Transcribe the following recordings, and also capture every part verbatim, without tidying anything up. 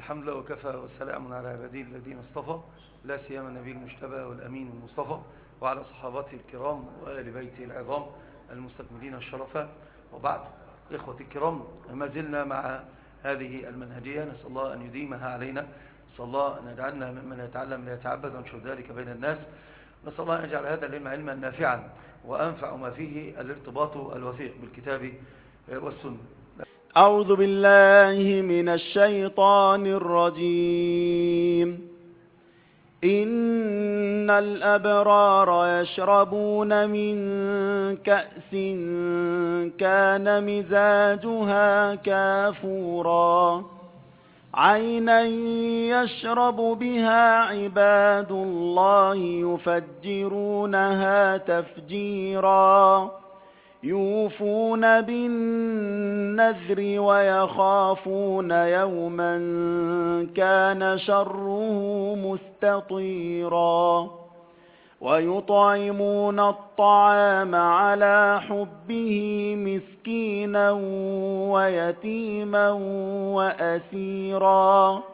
الحمد لله وكفى والسلام على عباده الذين اصطفى، لا سيما النبي المجتبى والأمين المصطفى، وعلى صحابته الكرام وآل بيته العظام المستكملين الشرفاء. وبعد، إخوة الكرام، ما زلنا مع هذه المنهجية، نسأل الله أن يديمها علينا، نسأل الله أن يجعلنا ممن يتعلم ليتعبد وينشر ذلك بين الناس، نسأل الله أن يجعل هذا العلم علما نافعا وأنفع ما فيه الارتباط الوثيق بالكتاب والسنة. أعوذ بالله من الشيطان الرجيم. إن الأبرار يشربون من كأس كان مزاجها كافورا عينا يشرب بها عباد الله يفجرونها تفجيرا يوفون بالنذر ويخافون يوما كان شره مستطيرا ويطعمون الطعام على حبه مسكينا ويتيما وأسيرا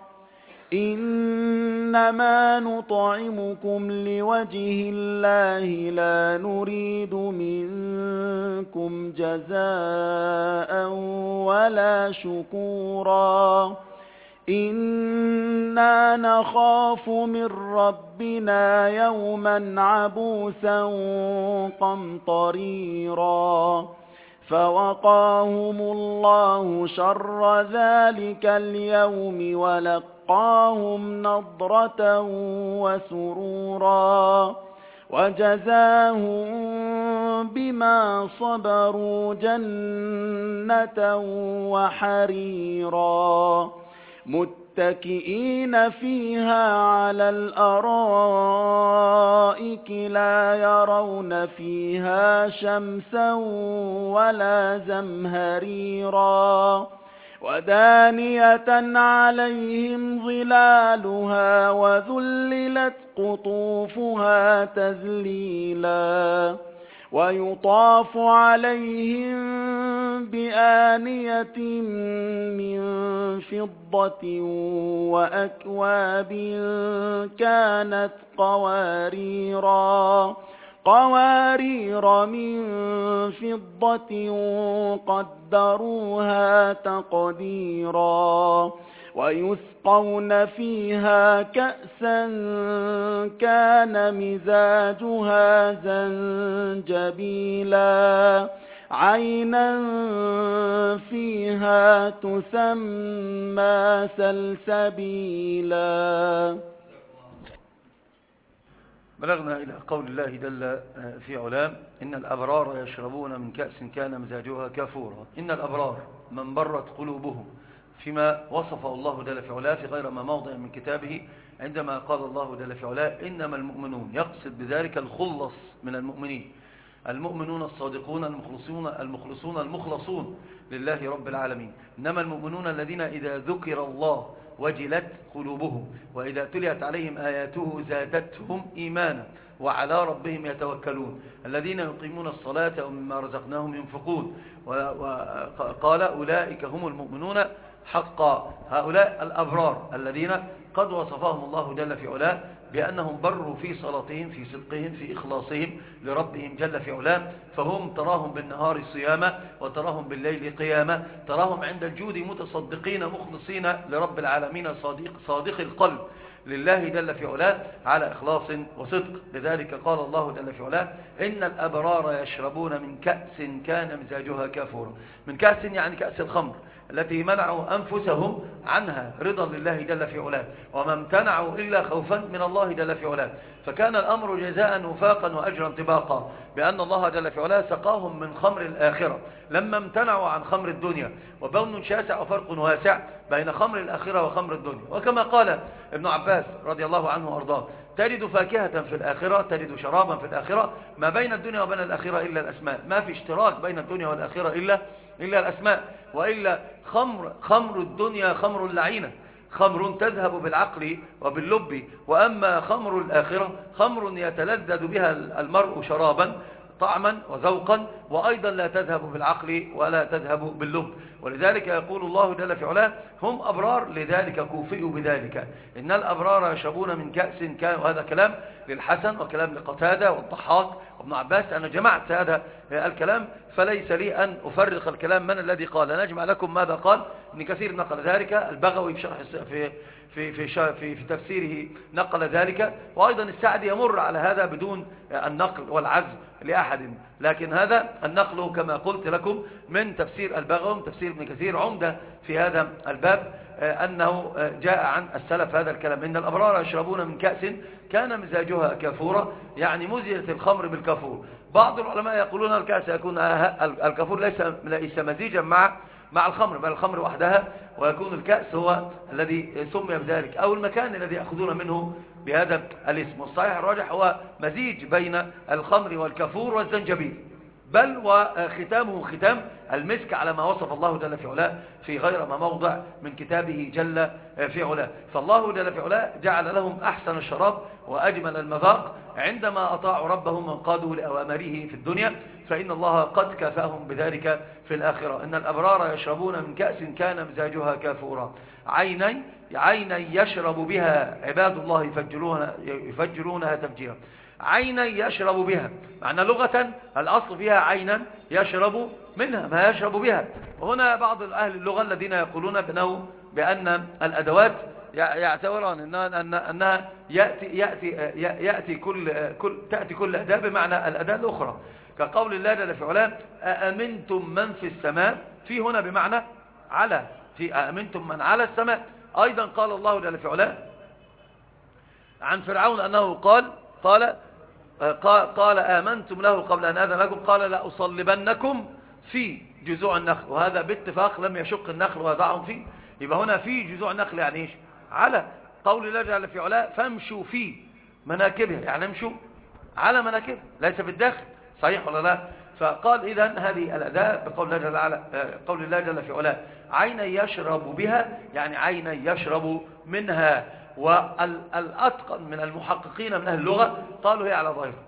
إنما نطعمكم لوجه الله لا نريد منكم جزاء ولا شكورا إنا نخاف من ربنا يوما عبوسا قمطريرا فوقاهم الله شر ذلك اليوم ولقاهم نضرة وسرورا وجزاهم بما صبروا جنة وحريرا متكئين فيها على الأرائك لا يرون فيها شمسا ولا زمهريرا ودانية عليهم ظلالها وذللت قطوفها تذليلا ويطاف عليهم بآنية من فضة وأكواب كانت قواريرا قوارير من فضة قدروها تقديرا ويسقون فيها كأسا كان مزاجها زنجبيلا عينا فيها تسمى سلسبيلا. بلغنا إلى قول الله جل في علام: إن الأبرار يشربون من كأس كان مزاجها كافورا. إن الأبرار من برت قلوبهم فيما وصفه الله جل في علاه في غير ما موضع من كتابه، عندما قال الله جل في علاه: إنما المؤمنون، يقصد بذلك الخلص من المؤمنين، المؤمنون الصادقون المخلصون المخلصون المخلصون لله رب العالمين. إنما المؤمنون الذين إذا ذكر الله وجلت قلوبهم وإذا تليت عليهم آياته زادتهم إيمانا وعلى ربهم يتوكلون الذين يقيمون الصلاة ومما رزقناهم ينفقون. وقال: أولئك هم المؤمنون حقا. هؤلاء الأبرار الذين قد وصفهم الله جل في علاه بأنهم بروا في صلاتهم، في صدقهم، في إخلاصهم لربهم جل في علاه، فهم تراهم بالنهار صياما وتراهم بالليل قياما، تراهم عند الجود متصدقين مخلصين لرب العالمين، صادق, صادق القلب لله جل في علاه على إخلاص وصدق. لذلك قال الله جل في علاه: إن الأبرار يشربون من كأس كان مزاجها كافورا. من كأس يعني كأس الخمر التي منعوا أنفسهم عنها رضا لله جل في علاه، وما امتنعوا إلا خوفا من الله جل في علاه. فكان الأمر جزاء وفاقا وأجرا طباقا، بأن الله جل في علاه سقاهم من خمر الآخرة لما امتنعوا عن خمر الدنيا. وبون شاسع وفرق واسع بين خمر الآخرة وخمر الدنيا. وكما قال ابن عباس رضي الله عنه وأرضاه: تجد فاكهة في الآخرة، تجد شرابا في الآخرة، ما بين الدنيا وبين الآخرة إلا الأسماء. ما في اشتراك بين الدنيا والآخرة إلا إلا الأسماء. وإلا خمر خمر الدنيا خمر لعينة، خمر تذهب بالعقل وباللب. وأما خمر الآخرة خمر يتلذذ بها المرء شرابا طعما وذوقا، وأيضا لا تذهب بالعقل ولا تذهب باللب. ولذلك يقول الله جل في علاه هم أبرار لذلك كوفئوا بذلك، إن الأبرار يشربون من كأس كان. وهذا كلام للحسن وكلام لقتادة والضحاك وابن عباس. أنا جمعت هذا الكلام فليس لي أن أفرق الكلام من الذي قال، نجمع لكم ماذا قال. ابن كثير نقل ذلك، البغوي في شرح في في في في, في تفسيره نقل ذلك، وأيضا السعدي يمر على هذا بدون النقل والعزم لأحد. لكن هذا النقل كما قلت لكم من تفسير البغوي من تفسير ابن كثير عمدة في هذا الباب، أنه جاء عن السلف هذا الكلام، إن الأبرار يشربون من كأس كان مزاجها كافورا، يعني مزجت الخمر بالكافور. بعض العلماء يقولون الكأس يكون الكافور ليس ليس مزيجا مع مع الخمر، بل الخمر وحدها، ويكون الكأس هو الذي سمي بذلك أو المكان الذي يأخذون منه بهذا الاسم. والصحيح الراجح هو مزيج بين الخمر والكافور والزنجبيل، بل وختامه ختام المسك على ما وصف الله جل في علاه في غير ما موضع من كتابه جل في علاه. فالله جل في علاه جعل لهم أحسن الشراب وأجمل المذاق عندما أطاعوا ربهم وانقادوا لأوامره في الدنيا، فإن الله قد كافاهم بذلك في الآخرة. إن الأبرار يشربون من كأس كان مزاجها كافورا، عيني عينا يشرب بها عباد الله يفجرونها, يفجرونها تفجيرا. عينا يشرب بها، معنى لغة الأصل فيها عينا يشرب منها ما يشرب بها. وهنا بعض أهل اللغة الذين يقولون بأنه بأن الأدوات يعتبرون أنها, أنها يأتي, يأتي, يأتي كل, كل تأتي كل أداة بمعنى الأداة الأخرى، كقول الله جل في علاه أأمنتم من في السماء، في هنا بمعنى على، في أأمنتم من على السماء. أيضا قال الله جل في علاه عن فرعون أنه قال قال قال آمنتم له قبل أن آذن لكم قال لا أصلبنكم في جذوع النخل، وهذا باتفاق لم يشق النخل ويضعهم فيه. يبقى هنا في جذوع النخل يعني ايش؟ على. قول الله جل في علاه فامشوا في مناكبها، يعني امشوا على مناكبها ليس في الداخل، صحيح ولا لا؟ فقال إذن هذه الأداة بقول الله جل, قول الله جل في علاه عينا يشرب بها، يعني عينا يشرب منها. والأتقن من المحققين من أهل اللغة قالوا هي على ظاهر،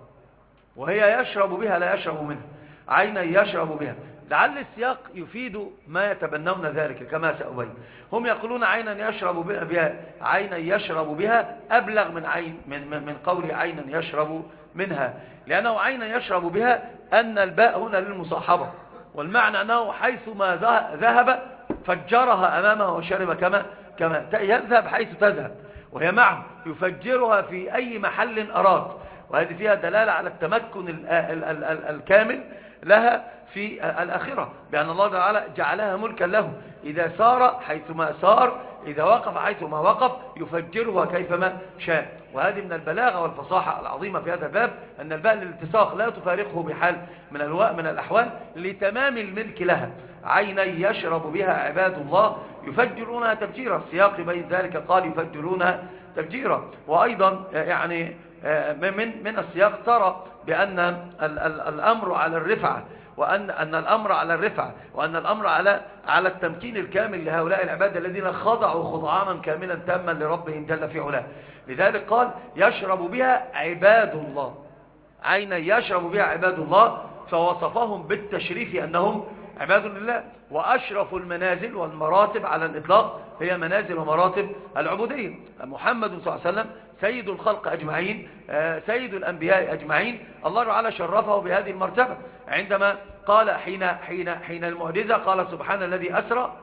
وهي يشرب بها لا يشرب منها، عينا يشرب بها. لعل السياق يفيد ما يتبنون ذلك كما سأبين. هم يقولون عينا يشرب بها، عينا يشرب بها أبلغ من عين من, من قول عينا يشرب منها، لأنه عينا يشرب بها أن الباء هنا للمصاحبة، والمعنى أنه حيث ما ذهب فجرها أمامه وشرب كما كما يذهب حيث تذهب، وهي معه يفجرها في أي محل أراد. وهذه فيها دلالة على التمكن ال ال ال ال الكامل لها في الآخرة، بأن الله تعالى جعلها ملكا له، إذا سار حيثما سار، إذا وقف حيثما وقف، يفجرها كيفما شاء. وهذه من البلاغة والفصاحة العظيمة في هذا الباب، أن الباء للاتساق لا تفارقه بحال من الواء من الأحوال لتمام الملك لها. عينا يشرب بها عباد الله يفجرونها تفجيرا، السياق بين ذلك قال يفجرونها تفجيرا. وأيضا يعني من من السياق ترى بأن ال ال الأمر على الرفعة، وأن أن الأمر على الرفعة، وأن الأمر على على التمكين الكامل لهؤلاء العباد الذين خضعوا خضعانا كاملا تاما لربهم جل في علاه. لذلك قال يشرب بها عباد الله، عينا يشرب بها عباد الله، فوصفهم بالتشريف أنهم عباد لله. وأشرف المنازل والمراتب على الإطلاق هي منازل ومراتب العبودية. محمد صلى الله عليه وسلم سيد الخلق أجمعين، سيد الأنبياء أجمعين، الله تعالى شرفه بهذه المرتبة عندما قال حين حين حين المعجزة قال سبحان الذي أسرى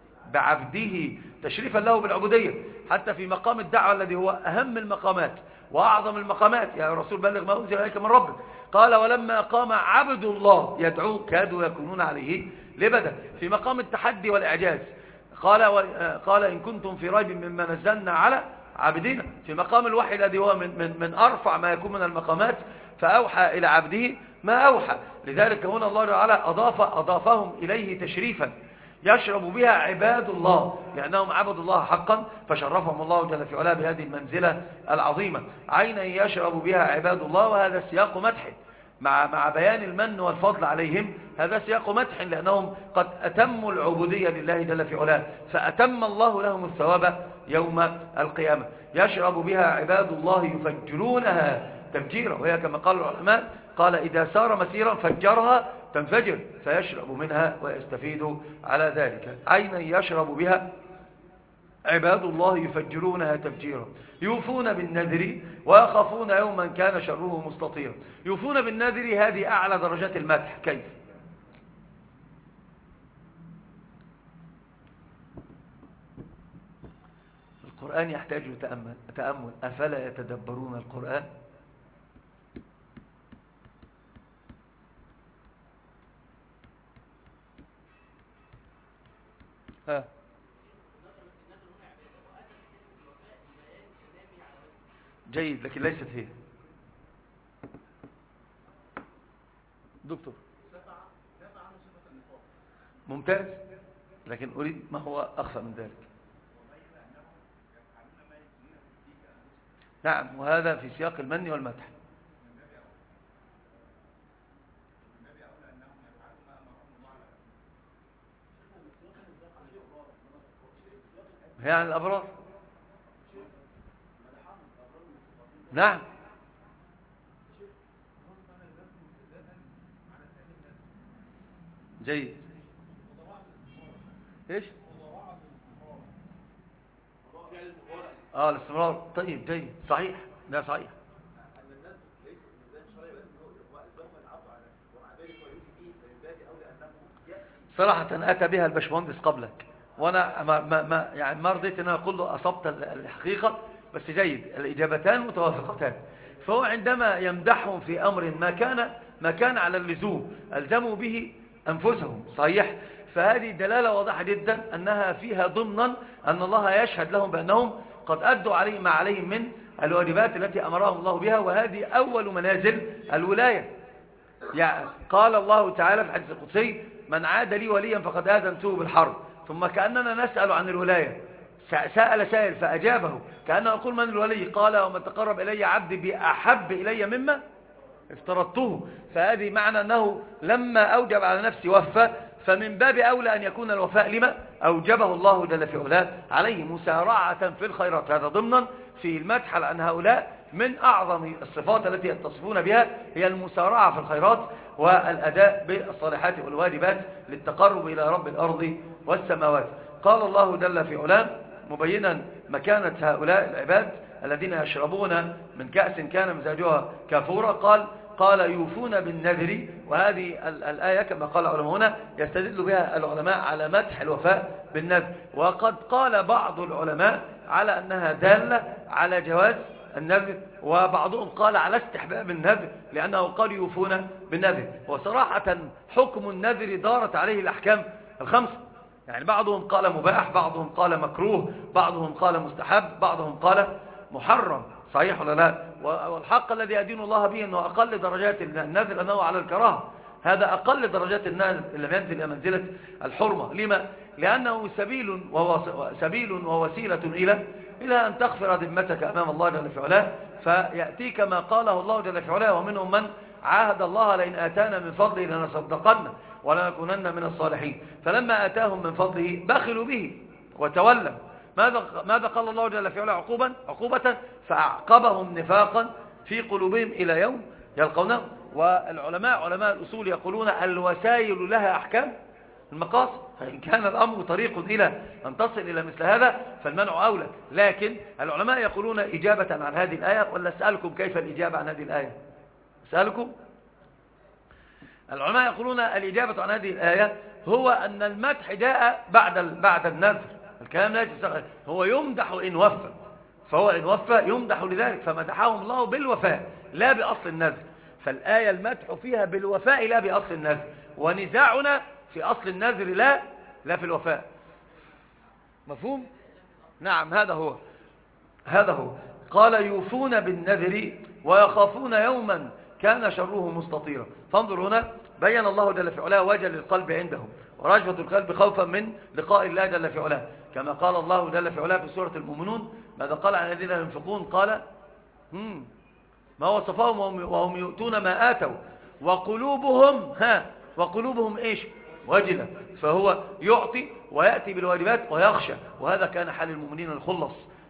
بعبده، تشريفا له بالعبودية. حتى في مقام الدعوة الذي هو أهم المقامات وأعظم المقامات، يا رسول بلغ ما أنزل إليك من ربك، قال ولما قام عبد الله يدعوه كادوا يكونون عليه لبدا. في مقام التحدي والإعجاز قال قال إن كنتم في ريب مما نزلنا على عبدنا. في مقام الوحي الذي هو من, من, من أرفع ما يكون من المقامات، فأوحى إلى عبده ما أوحى. لذلك هنا الله تعالى أضاف أضافهم إليه تشريفا، يشرب بها عباد الله لأنهم عبدوا الله حقا، فشرفهم الله جل في علاه بهذه المنزلة العظيمة. عينا يشرب بها عباد الله، وهذا سياق مدح مع مع بيان المن والفضل عليهم، هذا سياق مدح لأنهم قد أتموا العبودية لله جل في علاه، فأتم الله لهم الثواب يوم القيامة. يشرب بها عباد الله يفجرونها تفجيرا، وهي كما قال العلماء قال إذا سار مسيرا فجرها تنفجر فيشرب منها ويستفيد على ذلك. عينا يشرب بها عباد الله يفجرونها تفجيرا، يوفون بالنذر ويخافون يوما كان شره مستطيرا. يوفون بالنذر هذه أعلى درجات المدح. كيف؟ القرآن يحتاج تأمل تأمل أفلا يتدبرون القرآن؟ ها جيد، لكن ليست هي. دكتور ممتاز، لكن أريد ما هو أخفى من ذلك. نعم، وهذا في سياق المن والمدح. هي عن الأبرار. نعم جيد. ايش اه الاستمرار. طيب جيد، صحيح، ده صحيح. صراحة أتى بها البشمهندس قبلك، وأنا ما ما ما يعني ما رضيت أن أقول له أصبت الحقيقة، بس جيد، الإجابتان متوافقتان. فهو عندما يمدحهم في أمر ما كان ما كان على اللزوم ألزموا به أنفسهم، صحيح. فهذه دلالة واضحة جدا أنها فيها ضمنا أن الله يشهد لهم بأنهم قد أدوا عليه ما عليهم من الواجبات التي أمرهم الله بها، وهذه أول منازل الولاية. يعني قال الله تعالى في الحديث القدسي: من عاد لي وليا فقد آذنته بالحرب. ثم كأننا نسأل عن الولاية، سأل سائل فأجابه، كأنه يقول: من الولي؟ قال: ومن تقرب إلي عبدي بأحب إلي مما افترضته. فهذه معنى أنه لما أوجب على نفسه وفى، فمن باب أولى أن يكون الوفاء لما أوجبه الله جل في علاه عليه، مسارعة في الخيرات. هذا ضمنا في المدح على أن هؤلاء من أعظم الصفات التي يتصفون بها هي المسارعة في الخيرات والأداء بالصالحات والواجبات للتقرب إلى رب الأرض والسماوات. قال الله جل في علاه مبينا مكانة هؤلاء العباد الذين يشربون من كأس كان مزاجها كافورا، قال قال يوفون بالنذر. وهذه الآية كما قال العلماء هنا يستدل بها العلماء على مدح الوفاء بالنذر، وقد قال بعض العلماء على أنها دالة على جواز النذر، وبعضهم قال على استحباب النذر لأنه قال يوفون بالنذر. وصراحة حكم النذر دارت عليه الأحكام الخمسة، يعني بعضهم قال مباح، بعضهم قال مكروه، بعضهم قال مستحب، بعضهم قال محرم، صحيح ولا لا؟ والحق الذي أدين الله به أنه أقل درجات النذر أنه على الكراهة، هذا أقل درجات النذر اللي ينزل إلى منزلة الحرمة. لما؟ لأنه سبيل سبيل ووسيلة إلى إلى أن تغفر ذمتك أمام الله جل في علاه، فيأتيك ما قاله الله جل في علاه: ومنهم من عاهد الله لئن آتانا من فضله لنصدقن ولنكونن من الصالحين. فلما آتاهم من فضله بخلوا به وتولوا. ماذا ماذا قال الله جل في علاه عقوبا عقوبة فأعقبهم نفاقا في قلوبهم إلى يوم يلقونه. والعلماء علماء الأصول يقولون الوسائل لها أحكام المقاصد، فإن كان الأمر طريق إلى أن تصل إلى مثل هذا فالمنع أولى. لكن العلماء يقولون إجابة عن هذه الآية، ولا أسألكم كيف الإجابة عن هذه الآية؟ أسألكم. العلماء يقولون الإجابة عن هذه الآية هو أن المدح جاء بعد بعد النذر، الكلام لا يستغل. هو يمدح إن وفى، فهو إن وفى يمدح لذلك، فمدحهم الله بالوفاء لا بأصل النذر. فالآية المدح فيها بالوفاء لا بأصل النذر، ونزاعنا في أصل النذر لا لا في الوفاء. مفهوم؟ نعم، هذا هو هذا هو قال يوفون بالنذر ويخافون يوما كان شره مستطيرا. فانظر هنا بين الله جل في علاه وجل القلب عندهم ورجفة القلب خوفا من لقاء الله جل في علاه، كما قال الله جل في علاه في سورة المؤمنون. ماذا قال عن الذين ينفقون؟ قال هم ما وصفهم وهم يؤتون ما آتوا وقلوبهم ها وقلوبهم إيش؟ وجلة. فهو يعطي ويأتي بالواجبات ويخشى، وهذا كان حال المؤمنين الخلص.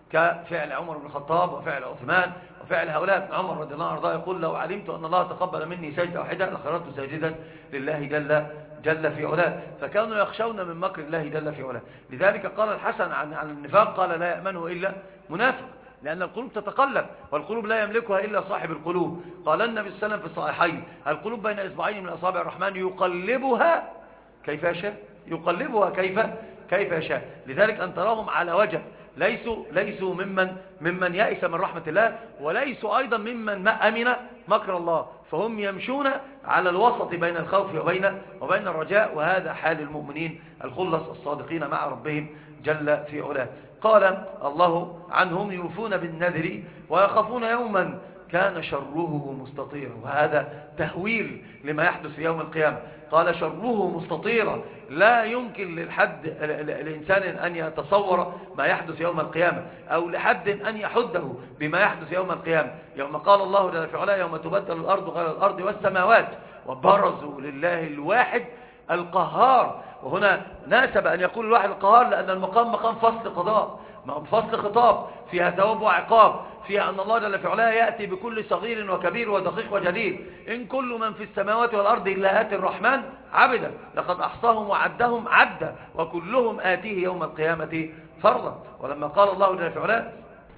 كفعل عمر بن الخطاب وفعل عثمان وفعل هؤلاء. ابن عمر رضي الله عنه يقول لو علمت أن الله تقبل مني سجدة واحدة لخرجت ساجدا لله جل جل في علاه. فكانوا يخشون من مكر الله جل في علاه. لذلك قال الحسن عن عن النفاق قال لا يأمنه إلا منافق، لأن القلوب تتقلب والقلوب لا يملكها إلا صاحب القلوب. قال النبي صلى الله عليه وسلم في الصحيحين القلوب بين إصبعين من أصابع الرحمن يقلبها كيف يشاء، يقلبها كيف كيف يشاء. لذلك أن تراهم على وجه ليسوا ليسوا ممن ممن يئس من رحمة الله، وليسوا أيضا ممن أمن مكر الله، فهم يمشون على الوسط بين الخوف وبين وبين الرجاء. وهذا حال المؤمنين الخلص الصادقين مع ربهم جل في علاه. قال الله عنهم يوفون بالنذر ويخافون يوما كان شره مستطيرا، وهذا تهويل لما يحدث في يوم القيامة. قال شره مستطيرا، لا يمكن للحد الإنسان أن يتصور ما يحدث يوم القيامة، أو لحد أن يحده بما يحدث يوم القيامة. يوم قال الله جل في علاه يوم تبدل الأرض غير الأرض والسماوات وبرزوا لله الواحد القهار. وهنا ناسب أن يقول الواحد القهار، لأن المقام مقام فصل قضاء، فصل خطاب فيها ثواب وعقاب، فيها أن الله جل في علاه يأتي بكل صغير وكبير ودقيق وجليل. إن كل من في السماوات والأرض إلا آتي الرحمن عبدا لقد أحصاهم وعدهم عدا وكلهم آتيه يوم القيامة فرضا. ولما قال الله جل في علاه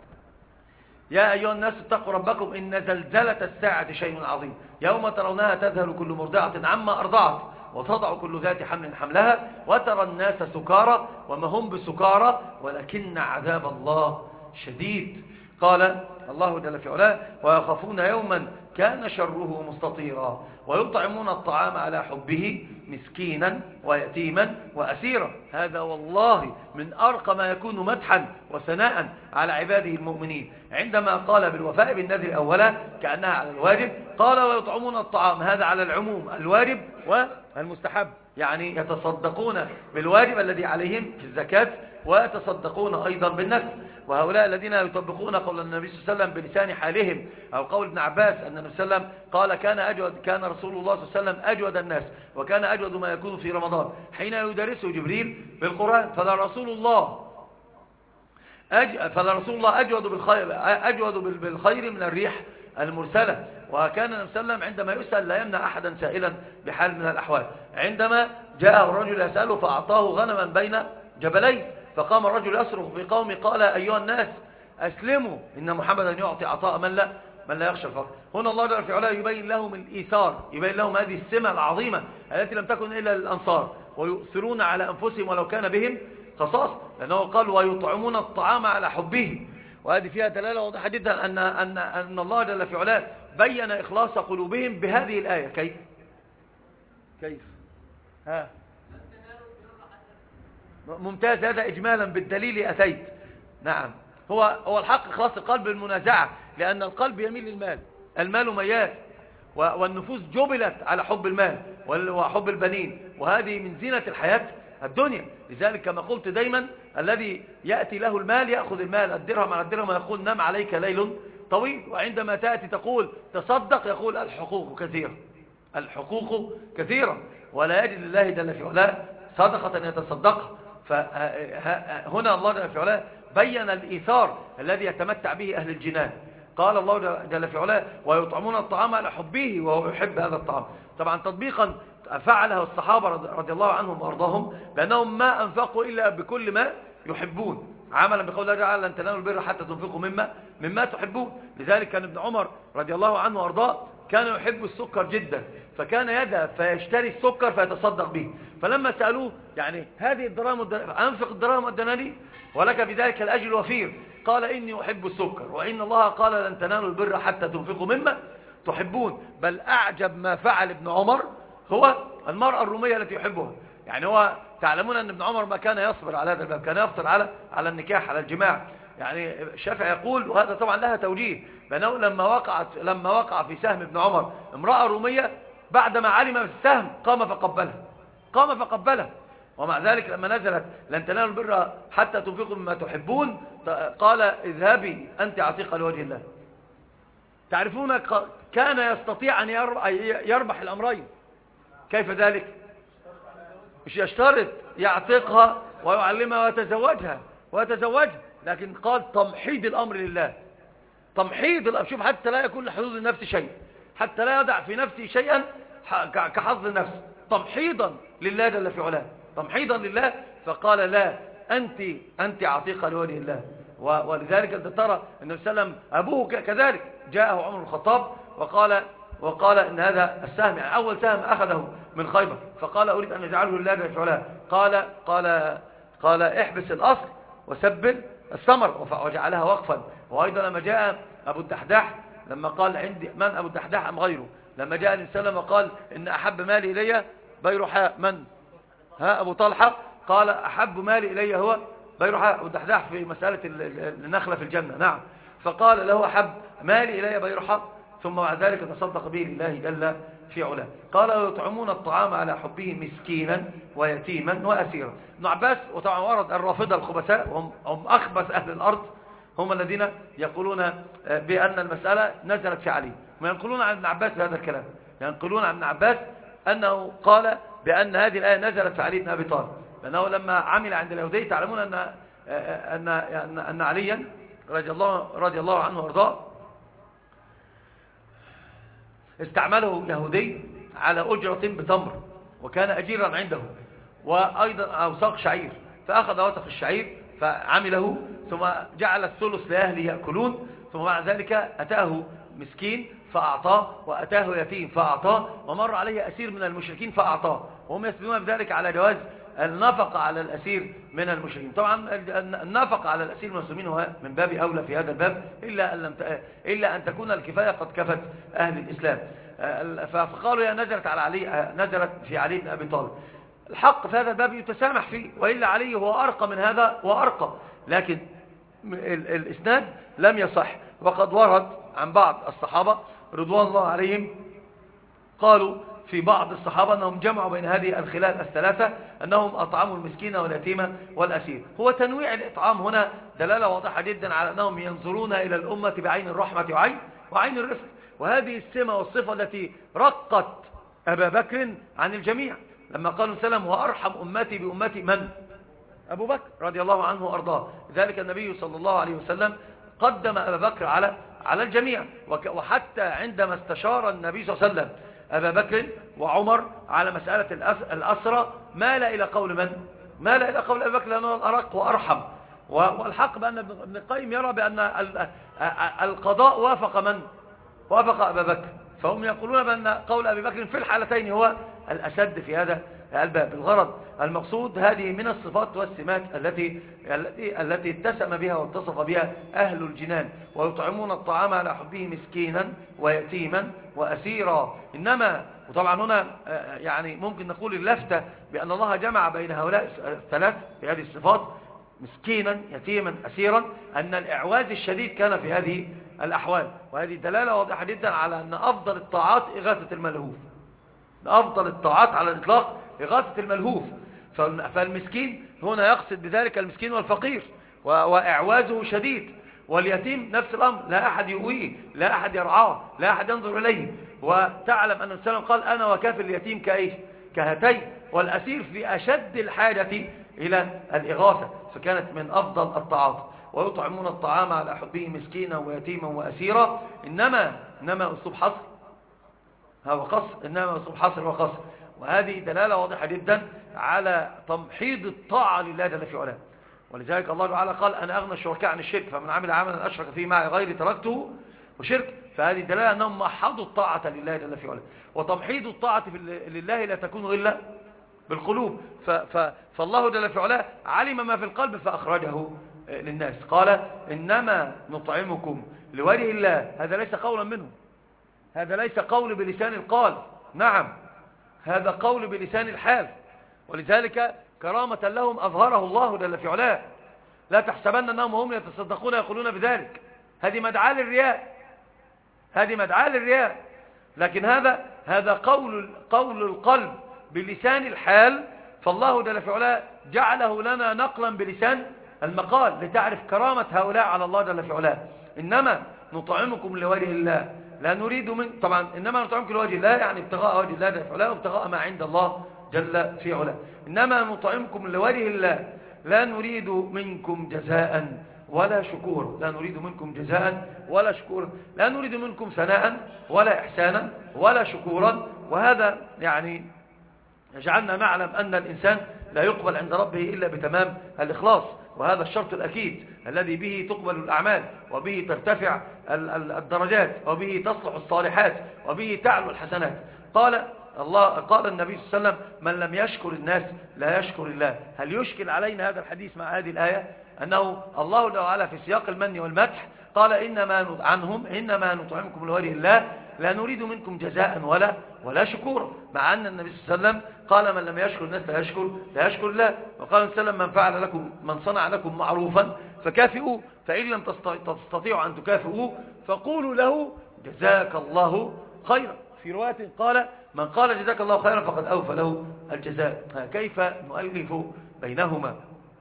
يا أيها الناس اتقوا ربكم إن زلزلة الساعة شيء عظيم يوم ترونها تذهل كل مرضعة عما أرضعت وتضع كل ذات حمل حملها وترى الناس سكارى وما هم بسكارى ولكن عذاب الله شديد. قال الله جل في علاه ويخافون يوما كان شره مستطيرا ويطعمون الطعام على حبه مسكينا ويتيما وأسيرا. هذا والله من أرقى ما يكون مدحا وثناء على عباده المؤمنين. عندما قال بالوفاء بالنذر أولا كأنها على الواجب، قال ويطعمون الطعام، هذا على العموم الواجب والمستحب، يعني يتصدقون بالواجب الذي عليهم في الزكاة ويتصدقون أيضا بالنفل. وهؤلاء الذين يطبقون قول النبي صلى الله عليه وسلم بلسان حالهم، أو قول ابن عباس أن النبي صلى الله عليه وسلم قال كان أجود كان رسول الله صلى الله عليه وسلم أجود الناس وكان أجود ما يكون في رمضان حين يدرسه جبريل بالقرآن. فلا رسول الله أج... فلا رسول الله أجود بالخير أجود بالخير من الريح المرسلة. وكان النبي صلى الله عليه وسلم عندما يسأل لا يمنع أحدا سائلا بحال من الأحوال. عندما جاءه الرجل يسأله فأعطاه غنما بين جبلين، فقام الرجل يصرخ في قومه قال أيها الناس أسلموا إن محمدا يعطي عطاء من لا من لا يخشى الفقر. هنا الله جل في علاه يبين لهم الإيثار، يبين لهم هذه السمة العظيمة التي لم تكن إلا للأنصار، ويؤثرون على أنفسهم ولو كان بهم خصاص، لأنه قال ويطعمون الطعام على حبه. وهذه فيها دلالة واضحة جدا أن أن أن الله جل في علاه بين إخلاص قلوبهم بهذه الآية. كيف كيف ها ممتاز، هذا إجمالا بالدليل أتيت. نعم، هو هو الحق إخلاص القلب بالمنازعة، لأن القلب يميل للمال، المال ميال، والنفوس جبلت على حب المال وحب البنين، وهذه من زينة الحياة الدنيا. لذلك كما قلت دايما الذي يأتي له المال يأخذ المال الدرهم على الدرهم ويقول نم عليك ليل طويل، وعندما تأتي تقول تصدق يقول الحقوق كثيرة، الحقوق كثيرة، ولا يجد لله جل في علاه صدقة يتصدقها. فهنا الله جل في علاه بين الإيثار الذي يتمتع به أهل الجنان. قال الله جل في علاه ويطعمون الطعام على حبه وهو يحب هذا الطعام. طبعا تطبيقا فعله الصحابة رضي الله عنهم وأرضاهم، بأنهم ما أنفقوا إلا بكل ما يحبون، عملا بقول الله تعالى لن تنالوا البر حتى تنفقوا مما مما تحبون. لذلك كان ابن عمر رضي الله عنه وأرضاه كان يحب السكر جدا، فكان يذهب فيشتري السكر فيتصدق به. فلما سألوه يعني هذه الدراهم أنفق الدراهم والدنانير ولك بذلك الأجر الوفير، قال إني أحب السكر وإن الله قال لن تنالوا البر حتى تنفقوا مما تحبون. بل أعجب ما فعل ابن عمر هو المرأة الرومية التي يحبها. يعني هو تعلمون أن ابن عمر ما كان يصبر على هذا الباب، كان يفطر على على النكاح على الجماع. يعني الشافعي يقول وهذا طبعا لها توجيه، بأنه لما وقعت لما وقع في سهم ابن عمر امرأة رومية بعدما علم بالسهم قام فقبلها قام فقبلها ومع ذلك لما نزلت لن تنالوا البر حتى تنفقوا مما تحبون قال اذهبي أنت عتيقة لوجه الله. تعرفون كان يستطيع أن يربح الأمرين. كيف ذلك؟ مش يشترط، يعتقها ويعلمها ويتزوجها ويتزوجها لكن قال تمحيض الأمر لله. تمحيض الأمر، شوف، حتى لا يكون لحدود النفس شيء، حتى لا يضع في نفسه شيئا كحظ النفس، تمحيضا لله جل في علاه، تمحيضا لله. فقال لا، أنت أنت عتيقة لوجه الله. ولذلك أنت ترى النبي صلى الله عليه وسلم أبوه كذلك جاءه عمر بن الخطاب وقال وقال إن هذا السهم، يعني أول سهم أخذه من خيبر، فقال أريد أن أجعله لله جل في علاه. قال قال قال احبس الأصل وسبل الثمر، وجعلها وقفا. وأيضا لما جاء أبو الدحداح لما قال عندي من أبو الدحداح أم غيره، لما جاء النبي صلى الله عليه وسلم وقال إن أحب مالي إلي بيرحاء، من ها أبو طلحة، قال أحب مالي إلي هو بيرحاء. أبو الدحداح في مسألة النخلة في الجنة، نعم، فقال له أحب مالي إلي بيرحاء، ثم بعد ذلك تصدق به لله جل في علاه. قال يطعمون الطعام على حبه مسكينا ويتيما وأسيرا. ابن عباس، وطبعا ورد الرافضة الخبثاء وهم هم أخبث أهل الأرض، هم الذين يقولون بأن المسألة نزلت في علي، وينقلون عن ابن عباس بهذا الكلام، ينقلون عن ابن عباس أنه قال بأن هذه الآية نزلت في علي بن أبي طالب، لأنه لما عمل عند اليهودي تعلمون أن أن أن, أن عليا رضي الله رضي الله عنه وارضاه استعمله يهودي على أجرة بتمر، وكان أجيرا عنده، وأيضا أوساق شعير، فأخذ وثق الشعير فعمله، ثم جعل الثلث لأهله يأكلون، ثم بعد ذلك أتاه مسكين فأعطاه، وأتاه يتيم فأعطاه، ومر عليه أسير من المشركين فأعطاه، وهم يسبقون بذلك على جواز النفقة على الأسير من المشركين. طبعا النفقة على الأسير من المسلمين هو من باب أولى في هذا الباب، إلا أن, لم ت... إلا أن تكون الكفاية قد كفت أهل الإسلام. فقالوا يا نزلت على علي، نزلت في علي بن أبي طالب. الحق في هذا الباب يتسامح فيه، وإلا علي هو أرقى من هذا وأرقى، لكن الإسناد لم يصح. وقد ورد عن بعض الصحابة رضوان الله عليهم قالوا في بعض الصحابة أنهم جمعوا بين هذه الخلال الثلاثة، أنهم أطعموا المسكين واليتيم والأسير. هو تنويع الإطعام هنا دلالة واضحة جدا على أنهم ينظرون إلى الأمة بعين الرحمة وعين وعين الرفق، وهذه السمة والصفة التي رقت أبا بكر عن الجميع لما قالوا سلام وأرحم أمتي بأمتي من؟ أبو بكر رضي الله عنه وأرضاه. ذلك النبي صلى الله عليه وسلم قدم أبا بكر على على الجميع، وحتى عندما استشار النبي صلى الله عليه وسلم أبا بكر وعمر على مسألة الأسرة مال إلى قول من؟ مال إلى قول أبا بكر لأنه الأرق وأرحم. والحق بأن ابن القيم يرى بأن القضاء وافق من؟ وافق أبا بكر، فهم يقولون بأن قول أبي بكر في الحالتين هو الأشد في هذا الباب. الغرض المقصود هذه من الصفات والسمات التي التي التي اتسم بها واتصف بها أهل الجنان. ويطعمون الطعام على حبه مسكينا ويتيما وأسيرا. إنما وطبعا هنا يعني ممكن نقول اللفتة بأن الله جمع بين هؤلاء الثلاث في هذه الصفات، مسكينا يتيما أسيرا، أن الإعواز الشديد كان في هذه الأحوال. وهذه دلالة واضحة جدا على أن أفضل الطاعات إغاثة الملهوف، أفضل الطاعات على الإطلاق إغاثة الملهوف. فالمسكين هنا يقصد بذلك المسكين والفقير، وإعوازه شديد. واليتيم نفس الأمر، لا أحد يؤويه، لا أحد يرعاه، لا أحد ينظر إليه. وتعلم أن السلام قال أنا وكافل اليتيم كإيش؟ كهتين. والأسير في أشد الحاجة إلى الإغاثة، فكانت من أفضل الطاعات. ويطعمون الطعام على حبه مسكينا ويتيما وأسيرا. إنما إنما أسلوب حصر هو قصر، إنما أسلوب حصر وقصر. وهذه دلالة واضحة جدا على تمحيض الطاعة لله جل في علاه. ولذلك الله تعالى قال أنا أغنى الشركاء عن الشرك، فمن عمل عملا أشرك فيه معي غيري تركته وشرك. فهذه دلالة أنهم محضوا الطاعة لله جل في علاه. وتمحيض الطاعة لله لا تكون إلا بالقلوب. ف ف فالله جل في علاه علم ما في القلب فأخرجه للناس. قال إنما نطعمكم لوجه الله. هذا ليس قولا منه، هذا ليس قول بلسان القال، نعم هذا قول بلسان الحال. ولذلك كرامة لهم أظهره الله جل في علاه. لا تحسبن أنهم هم يتصدقون يقولون بذلك، هذه مدعاة للرياء، هذه مدعاة للرياء. لكن هذا هذا قول قول القلب بلسان الحال. فالله جل في علاه جعله لنا نقلا بلسان المقال لتعرف كرامة هؤلاء على الله جل في علاه. إنما نطعمكم لوجه الله لا نريد من طبعا إنما نطعمكم لوجه الله يعني ابتغاء وجه الله جل في علاه وابتغاء ما عند الله جل في علاه. إنما نطعمكم لوجه الله لا نريد منكم جزاء ولا شكورا، لا نريد منكم جزاء ولا شكورا، لا نريد منكم ثناء ولا إحسانا ولا شكورا. وهذا يعني يجعلنا نعلم أن الإنسان لا يقبل عند ربه إلا بتمام الإخلاص، وهذا الشرط الأكيد الذي به تقبل الأعمال، وبه ترتفع الدرجات، وبه تصلح الصالحات، وبه تعلو الحسنات. قال الله قال النبي صلى الله عليه وسلم: من لم يشكر الناس لا يشكر الله. هل يشكل علينا هذا الحديث مع هذه الآية أنه الله تعالى في سياق المن والمدح قال: إنما عنهم إنما نطعمكم لوجه الله لا نريد منكم جزاء ولا ولا شكورا، مع أن النبي صلى الله عليه وسلم قال: من لم يشكر الناس لا يشكر لا يشكر الله. وقال صلى الله عليه وسلم: من فعل لكم من صنع لكم معروفا فكافئوه، فإن لم تستطيعوا أن تكافئوه فقولوا له جزاك الله خيرا. في رواية قال: من قال جزاك الله خيرا فقد أوفى له الجزاء. كيف نؤلف بينهما؟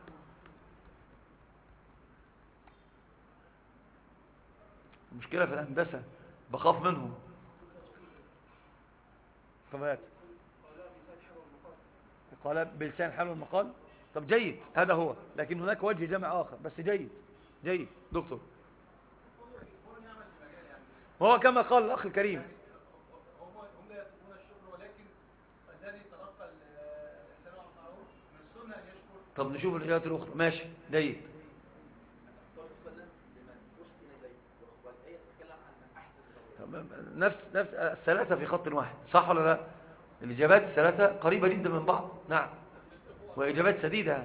المشكلة في الهندسة بخاف منهم. طبعا قال بلسان حال المقال. طب جيد، هذا هو، لكن هناك وجه جمع آخر، بس جيد جيد دكتور. وهو كما قال الأخ الكريم: طب نشوف الإجابات الأخرى. ماشي جيد. نفس نفس الثلاثة في خط واحد، صح ولا لا؟ الإجابات الثلاثة قريبة جدا من بعض، نعم، وإجابات سديدة.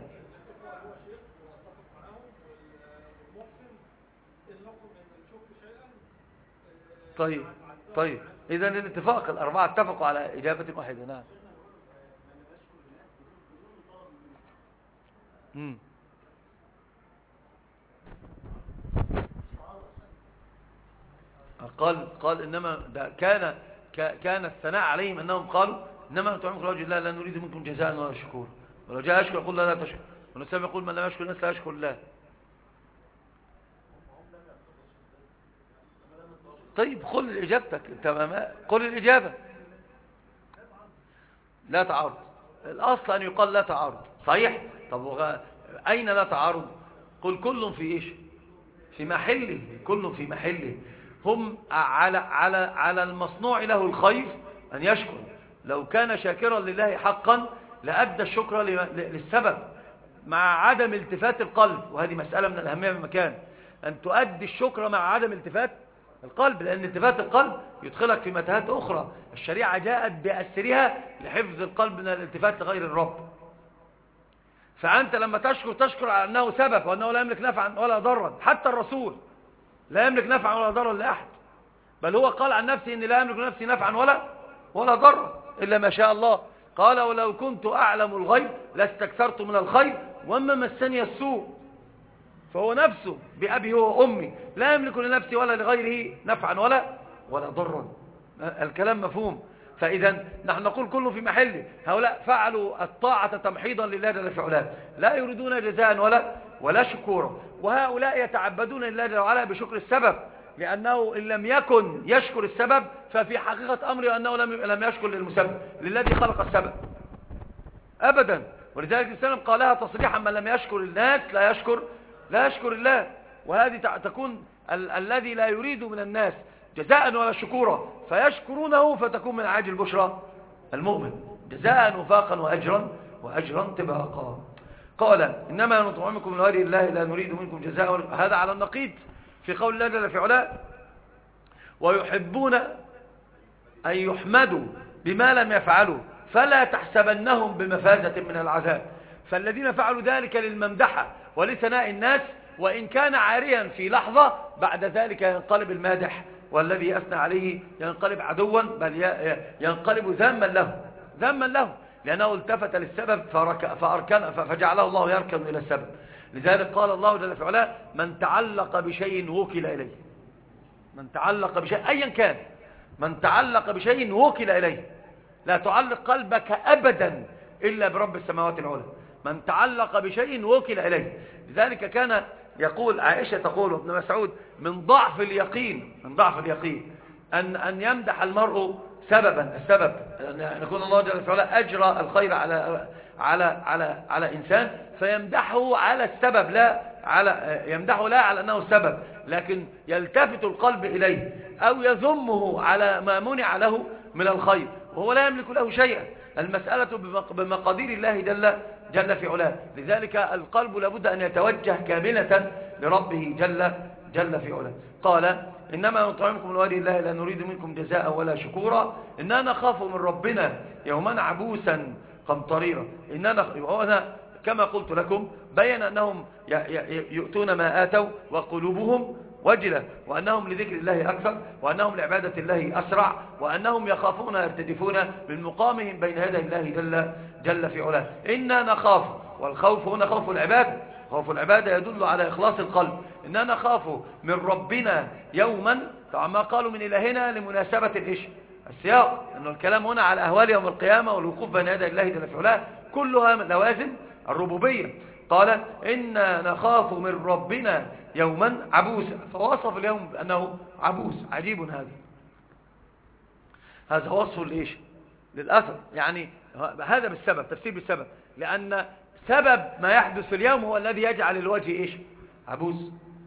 طيب طيب إذن الاتفاق الأربعة اتفقوا على إجابة واحدة. نعم. مم. قال قال إنما ده كان كان الثناء عليهم أنهم قالوا: إنما نطعمكم لوجه الله لا نريد منكم جزاء ولا شكور. ولو جاء يشكر يقول: لا لا تشكر. والنبي يقول: من لا يشكر الناس لا يشكر الله. طيب قل إجابتك تمام، قل الإجابة. لا تعارض، الأصل أن يقال لا تعارض، صحيح. طب وغ... أين لا تعارض؟ قل كل في إيش؟ في محله، كل في محله. هم على على على المصنوع له الخير أن يشكر. لو كان شاكرا لله حقا لأدى الشكر للسبب مع عدم التفات القلب، وهذه مسألة من الأهمية بمكان، أن تؤدي الشكر مع عدم التفات القلب، لأن التفات القلب يدخلك في متاهات أخرى. الشريعة جاءت بأسرها لحفظ القلب من الالتفات لغير الرب. فأنت لما تشكر تشكر على أنه سبب، وأنه لا يملك نفعا ولا ضرا. حتى الرسول لا يملك نفعا ولا ضرا لأحد، بل هو قال عن نفسه: إني لا يملك نفسي نفعا ولا ولا ضرا إلا ما شاء الله. قال: ولو كنت أعلم الغيب لاستكثرت من الخير وما مسني السوء. فهو نفسه بأبي هو أمي لا يملك لنفسه ولا لغيره نفعا ولا ولا ضرا. الكلام مفهوم. فإذا نحن نقول كله في محله. هؤلاء فعلوا الطاعة تمحيضا لله جل في علاه، لا يريدون جزاء ولا ولا شكورا. وهؤلاء يتعبدون لله جل وعلا بشكر السبب، لأنه إن لم يكن يشكر السبب ففي حقيقة أمره أنه لم لم يشكر للمسبب للذي خلق السبب أبدا. ولذلك الإسلام قالها تصريحا: من لم يشكر الناس لا يشكر لا يشكر الله. وهذه تكون ال الذي لا يريد من الناس جزاء ولا شكورا فيشكرونه، فتكون من عاجل البشرى المؤمن جزاء وفاقا وأجرا وأجرا تباقا. قال: إنما نطعمكم من وجه الله لا نريد منكم جزاء. هذا على النقيض في قول الله جل في علاه: ويحبون أن يحمدوا بما لم يفعلوا فلا تحسبنهم بمفازة من العذاب. فالذين فعلوا ذلك للممدحة ولثناء الناس، وإن كان عاريا في لحظة، بعد ذلك ينقلب المادح والذي أثنى عليه ينقلب عدوا، بل ينقلب ذاما له ذاما له لأنه التفت للسبب فأركن فجعله الله يركن إلى السبب. لذلك قال الله جل في علاه: من تعلق بشيء وكل إليه. من تعلق بشيء أيا كان، من تعلق بشيء وكل إليه. لا تعلق قلبك أبدا إلا برب السماوات العلى. من تعلق بشيء وكل إليه. لذلك كان يقول عائشة تقول وابن مسعود: من ضعف اليقين من ضعف اليقين أن أن يمدح المرء سببا السبب أن يكون الله جل وعلا أجرى الخير على على على على إنسان فيمدحه على السبب لا على يمدحه لا على أنه سبب، لكن يلتفت القلب إليه أو يذمه على ما منع له من الخير وهو لا يملك له شيئا. المسألة بمقادير الله جل, جل في علاه. لذلك القلب لابد أن يتوجه كاملة لربه جل, جل في علاه. قال إنما نطعمكم من وجه الله لا نريد منكم جزاء ولا شكورا إننا نخاف من ربنا يوما عبوسا قمطريرا. إننا كما قلت لكم بين أنهم يؤتون ما آتوا وقلوبهم وجلة، وأنهم لذكر الله أكثر، وأنهم لعبادة الله أسرع، وأنهم يخافون يرتدفون من مقامهم بين يدي الله جل, جل في علاه. إنا نخاف، والخوف هنا خوف العبادة، خوف العبادة يدل على إخلاص القلب. إننا نخاف من ربنا يوما، طبعا قالوا من إلهنا لمناسبة الإيش السياق، أنه الكلام هنا على أهوال يوم القيامة والوقوف بين يدي الله جل في علاه، كلها من لوازم الربوبية. قال إنا نخاف من ربنا يوما عبوسا، فوصف اليوم بأنه عبوس. عجيب هذا، هذا وصف لإيش للأثر، يعني هذا بالسبب، تفسير بالسبب، لأن سبب ما يحدث في اليوم هو الذي يجعل الوجه إيش عبوس.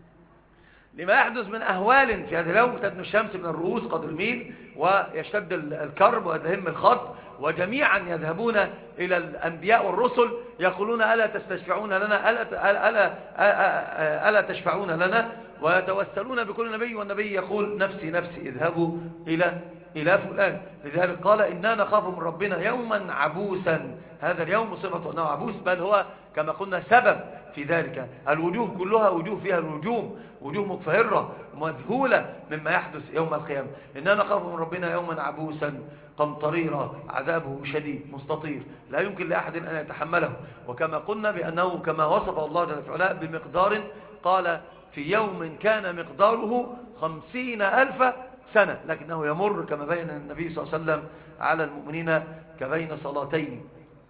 لما يحدث من أهوال في هذا اليوم، تدنو الشمس من الرؤوس قدر الميل، ويشتد الكرب ويدهم الخط، وجميعا يذهبون إلى الأنبياء والرسل يقولون ألا تستشفعون لنا، ألا, ألا, ألا, ألا تشفعون لنا، ويتوسلون بكل نبي، والنبي يقول نفسي نفسي اذهبوا إلى إلى فلان. لذلك قال إنا نخاف من ربنا يوما عبوسا. هذا اليوم صفة أنه عبوس، بل هو كما قلنا سبب في ذلك. الوجوه كلها وجوه فيها الوجوم، وجوه مكفهرة مذهولة مما يحدث يوم القيامة. إننا نخاف من ربنا يوما عبوسا قمطريرا عذابه شديد مستطير لا يمكن لأحد أن يتحمله. وكما قلنا بأنه كما وصف الله جل في علاه بمقدار، قال في يوم كان مقداره خمسين ألف سنة، لكنه يمر كما بين النبي صلى الله عليه وسلم على المؤمنين كبين صلاتين.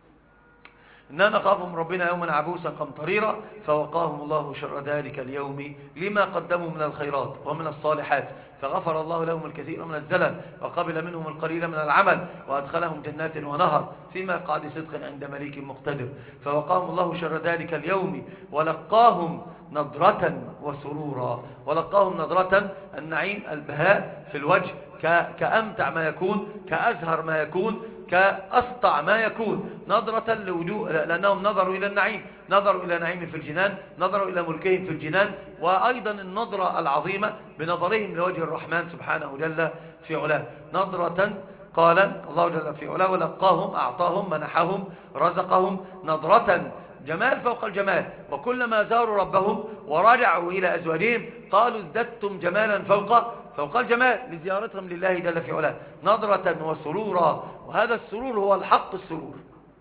إننا نخاف من ربنا يوما عبوسا قمطريرا فوقاهم الله شر ذلك اليوم لما قدموا من الخيرات ومن الصالحات، فغفر الله لهم الكثير من الزلل وقبل منهم القليل من العمل وأدخلهم جنات ونهر في مقعد صدق عند مليك مقتدر. فوقاهم الله شر ذلك اليوم ولقاهم نضرة وسرورا. ولقاهم نضرة النعيم البهاء في الوجه، كأمتع ما يكون، كأزهر ما يكون، كأسطع ما يكون، نظرة لوجوه، لأنهم نظروا إلى النعيم، نظروا إلى نعيم في الجنان، نظروا إلى ملكهم في الجنان، وأيضا النظرة العظيمة بنظرهم لوجه الرحمن سبحانه جل في علاه. نظرة قال الله جل في علاه ولقاهم، أعطاهم، منحهم، رزقهم نظرة جمال فوق الجمال، وكلما زاروا ربهم ورجعوا إلى أزواجهم قالوا ازددتم جمالا فوق فوق الجمال لزيارتهم لله جل في علاه. نظرة وسرورا، وهذا السرور هو الحق السرور.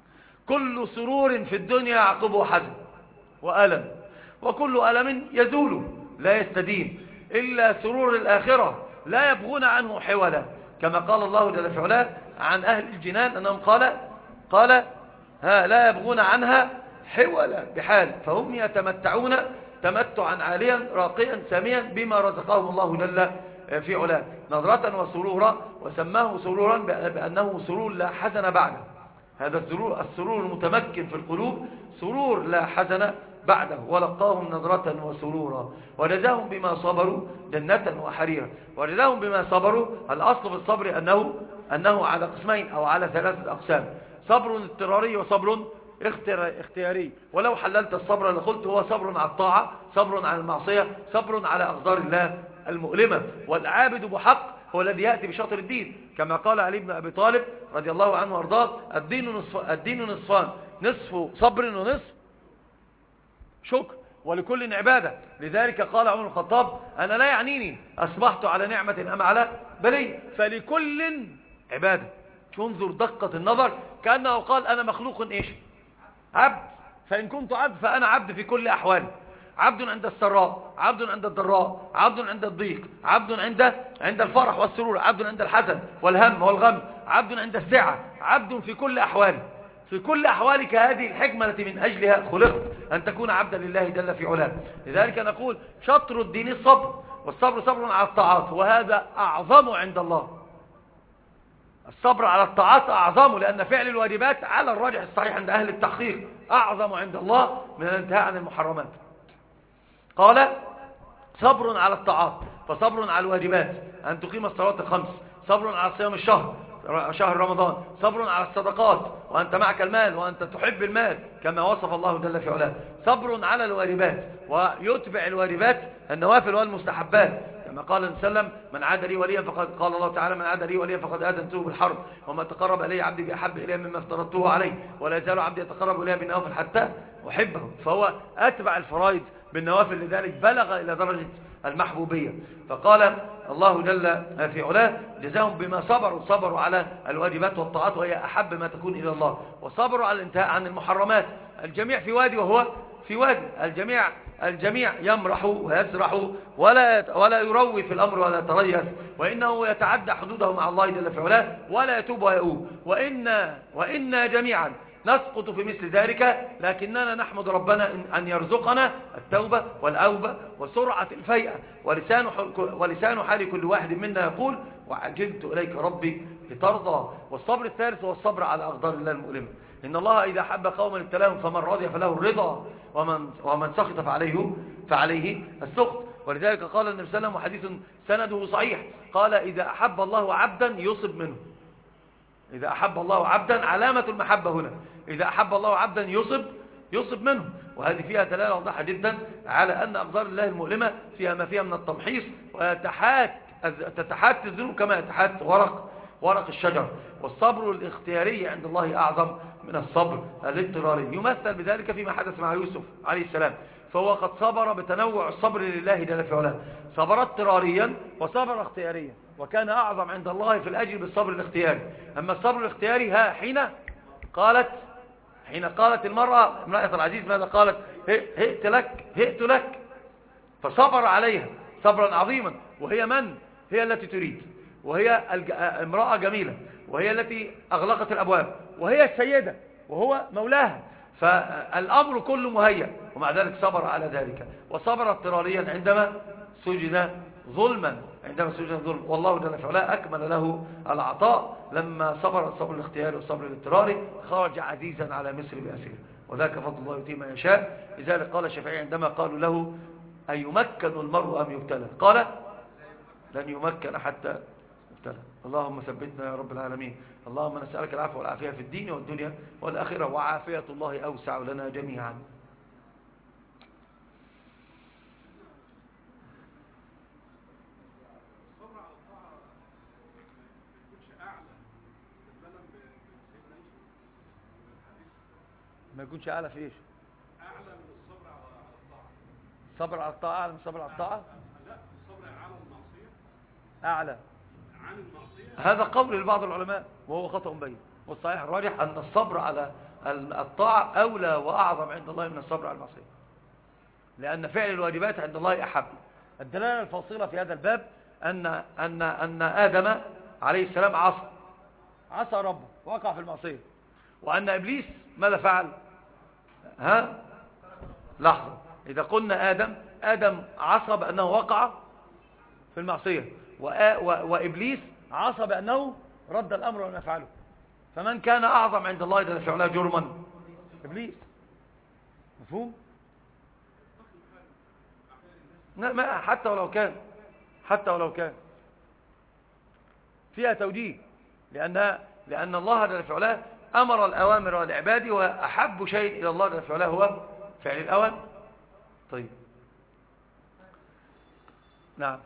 كل سرور في الدنيا يعقبه حزن وألم، وكل ألم يزول لا يستديم، إلا سرور الآخرة لا يبغون عنه حولا، كما قال الله جل في علاه عن أهل الجنان أنهم قال قال ها لا يبغون عنها حولا بحال، فهم يتمتعون تمتعا عاليا راقيا ساميا بما رزقهم الله جل في علاه. نظرة وسرورا، وسماه سرورا بأنه سرور لا حزن بعده. هذا السرور السرور المتمكن في القلوب سرور لا حزن بعده. ولقاهم نظرة وسرورا وجزاهم بما صبروا جنة وحريرا. وجزاهم بما صبروا، الأصل في الصبر أنه, أنه على قسمين أو على ثلاثة أقسام: صبر اضطراري وصبر اختياري. ولو حللت الصبر لقلت هو صبر على الطاعة، صبر على المعصية، صبر على أقدار الله المؤلمة. والعابد بحق هو الذي يأتي بشطر الدين، كما قال علي بن أبي طالب رضي الله عنه وارضاه: الدين نصف الدين نصفان، نصف صبر ونصف شكر، ولكل عبادة. لذلك قال عمر الخطاب: أنا لا يعنيني أصبحت على نعمة أم على بلي، فلكل عبادة. انظر دقة النظر، كأنه قال أنا مخلوق إيش؟ عبد، فإن كنت عبد فأنا عبد في كل أحوالي، عبد عند السراء، عبد عند الضراء، عبد عند الضيق، عبد عند عند الفرح والسرور، عبد عند الحزن والهم والغم، عبد عند السعة، عبد في كل أحوالي. في كل أحوالك هذه الحكمة التي من أجلها خلقت، أن تكون عبدا لله جل في علاه. لذلك نقول شطر الدين الصبر، والصبر صبر على الطاعات، وهذا أعظم عند الله. الصبر على الطاعات أعظم، لأن فعل الواجبات على الراجح الصحيح عند أهل التحقيق أعظم عند الله من الانتهاء عن المحرمات. قال صبر على الطاعات، فصبر على الواجبات، أن تقيم الصلاة الخمس، صبر على صيام الشهر شهر رمضان، صبر على الصدقات وأنت معك المال وأنت تحب المال كما وصف الله جل في علاه، صبر على الواجبات ويتبع الواجبات النوافل والمستحبات كما قال النبي صلى الله عليه وسلم من عاد لي وليا فقد قال الله تعالى من عاد لي وليا فقد آذنته بالحرب وما تقرب إلي عبدي بأحب إلي مما افترضته عليه ولا يزال عبدي يتقرب إلي بالنوافل حتى أحبه. فهو أتبع الفرائض بالنوافل، لذلك بلغ إلى درجة المحبوبية. فقال الله جل في علاه جزاهم بما صبروا، صبروا على الواجبات والطاعات وهي أحب ما تكون إلى الله، وصبروا على الانتهاء عن المحرمات. الجميع في وادي وهو في وادي، الجميع الجميع يمرح ويسرح ولا ولا يروي في الأمر ولا يتريث، وإنه يتعدى حدوده مع الله جل في علاه ولا يتوب ويؤوب. وإن وإنا جميعا نسقط في مثل ذلك، لكننا نحمد ربنا أن يرزقنا التوبة والأوبة وسرعة الفيئة. ولسان ولسان حال كل واحد منا يقول وعجلت إليك ربي لترضى. والصبر الثالث هو الصبر على أقدار الله المؤلمة. إن الله إذا حب قوما ابتلاهم فمن رضي فله الرضا ومن, ومن سخط فعليه, فعليه السخط. ولذلك قال النبي صلى الله عليه وسلم وحديث سنده صحيح قال إذا أحب الله عبدا يصب منه. إذا أحب الله عبدا، علامة المحبة هنا، إذا أحب الله عبدا يصب يصب منه. وهذه فيها دلالة واضحة جدا على أن أقدار الله المؤلمة فيها ما فيها من التمحيص، وتتحات تتحات الذنوب كما يتحات ورق ورق الشجر. والصبر الاختياري عند الله أعظم من الصبر الاضطراري، يمثل بذلك فيما حدث مع يوسف عليه السلام، فهو قد صبر بتنوع الصبر لله جل في علاه، صبر اضطراريا وصبر اختياريا، وكان أعظم عند الله في الأجر بالصبر الاختياري. أما الصبر الاختياري ها حين قالت حين قالت المرأة امرأة العزيز ماذا قالت؟ هئت لك هئت لك، فصبر عليها صبرا عظيما. وهي من؟ هي التي تريد، وهي امرأة جميلة، وهي التي أغلقت الأبواب، وهي السيدة وهو مولاها، فالأمر كله مهيأ، ومع ذلك صبر على ذلك. وصبر اضطراريا عندما سجن ظلما عندما سجن ظلم، والله جل وعلا أكمل له العطاء لما صبر الصبر الاختياري والصبر الاضطراري خرج عزيزا على مصر بأسير، وذاك فضل الله يؤتيه من يشاء. لذلك قال الشافعي عندما قالوا له أيمكن المرء أم يبتلى؟ قال لن يمكن حتى يبتلى. اللهم ثبتنا يا رب العالمين. اللهم نسألك العفو والعافية في الدين والدنيا والآخرة، وعافية الله أوسع لنا جميعا. ما يكونش أعلى في إيش؟ أعلى من الصبر على الطاعة. الصبر على الطاعة أعلى من الصبر على الطاعة؟ لا، الصبر على المعصية أعلى عن المعصية. هذا قول لبعض العلماء وهو خطأ بين، والصحيح الراجح أن الصبر على الطاعة أولى وأعظم عند الله من الصبر على المعصية، لأن فعل الواجبات عند الله أحب. الدلالة الفاصلة في هذا الباب أن أن أن آدم عليه السلام عصى عصى ربه وقع في المعصية، وأن إبليس ماذا فعل؟ ها لحظة، إذا قلنا آدم آدم عصى بأنه وقع في المعصية، وإبليس عصى بأنه رد الأمر وما يفعله، فمن كان أعظم عند الله جل في علاه جرما؟ إبليس. مفهوم؟ ما حتى ولو كان حتى ولو كان فيها توجيه، لأن لأن الله جل في علاه أمر الأوامر والعباد، وأحب شيء إلى الله جل في علاه هو فعل الأوامر. طيب نعم.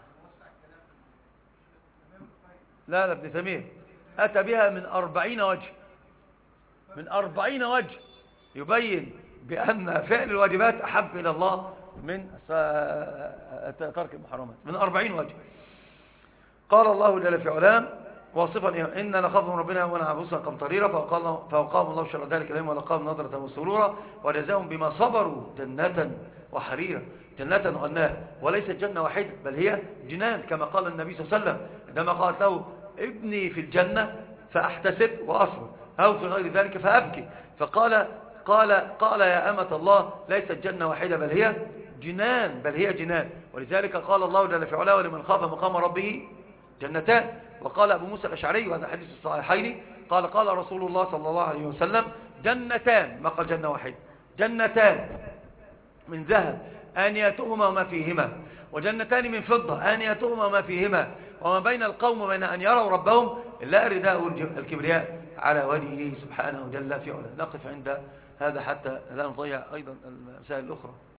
لا لا ابن تيمية أتى بها من أربعين وجه من أربعين وجه يبين بأن فعل الواجبات أحب إلى الله من ترك المحرمات، من أربعين وجه. قال الله جل في علاه واصفا إن نخاف من ربنا يوما عبوسا قمطريرا فوقاهم الله شر ذلك اليوم ولقاهم نظرة وسرورا وجزاهم بما صبروا جنة وحريرا. جنة قلناها وليست جنة واحدة بل هي جنان، كما قال النبي صلى الله عليه وسلم عندما قالت له ابني في الجنة فأحتسب وأصبر أو في غير ذلك فأبكي، فقال قال قال يا أمة الله ليست جنة واحدة بل هي جنان بل هي جنان. ولذلك قال الله جل في علاه ولمن خاف مقام ربه جنتان. وقال أبو موسى الأشعري وهذا حديث الصحيحين قال قال رسول الله صلى الله عليه وسلم جنتان، ما قال جنة واحدة، جنتان من ذهب آنيتهما وما فيهما، وجنتان من فضة آنيتهما وما فيهما، وما بين القوم وبين أن يروا ربهم إلا رداء الكبرياء على وجهه سبحانه جل في علاه. نقف عند هذا حتى لا نضيع أيضا المسائل الأخرى.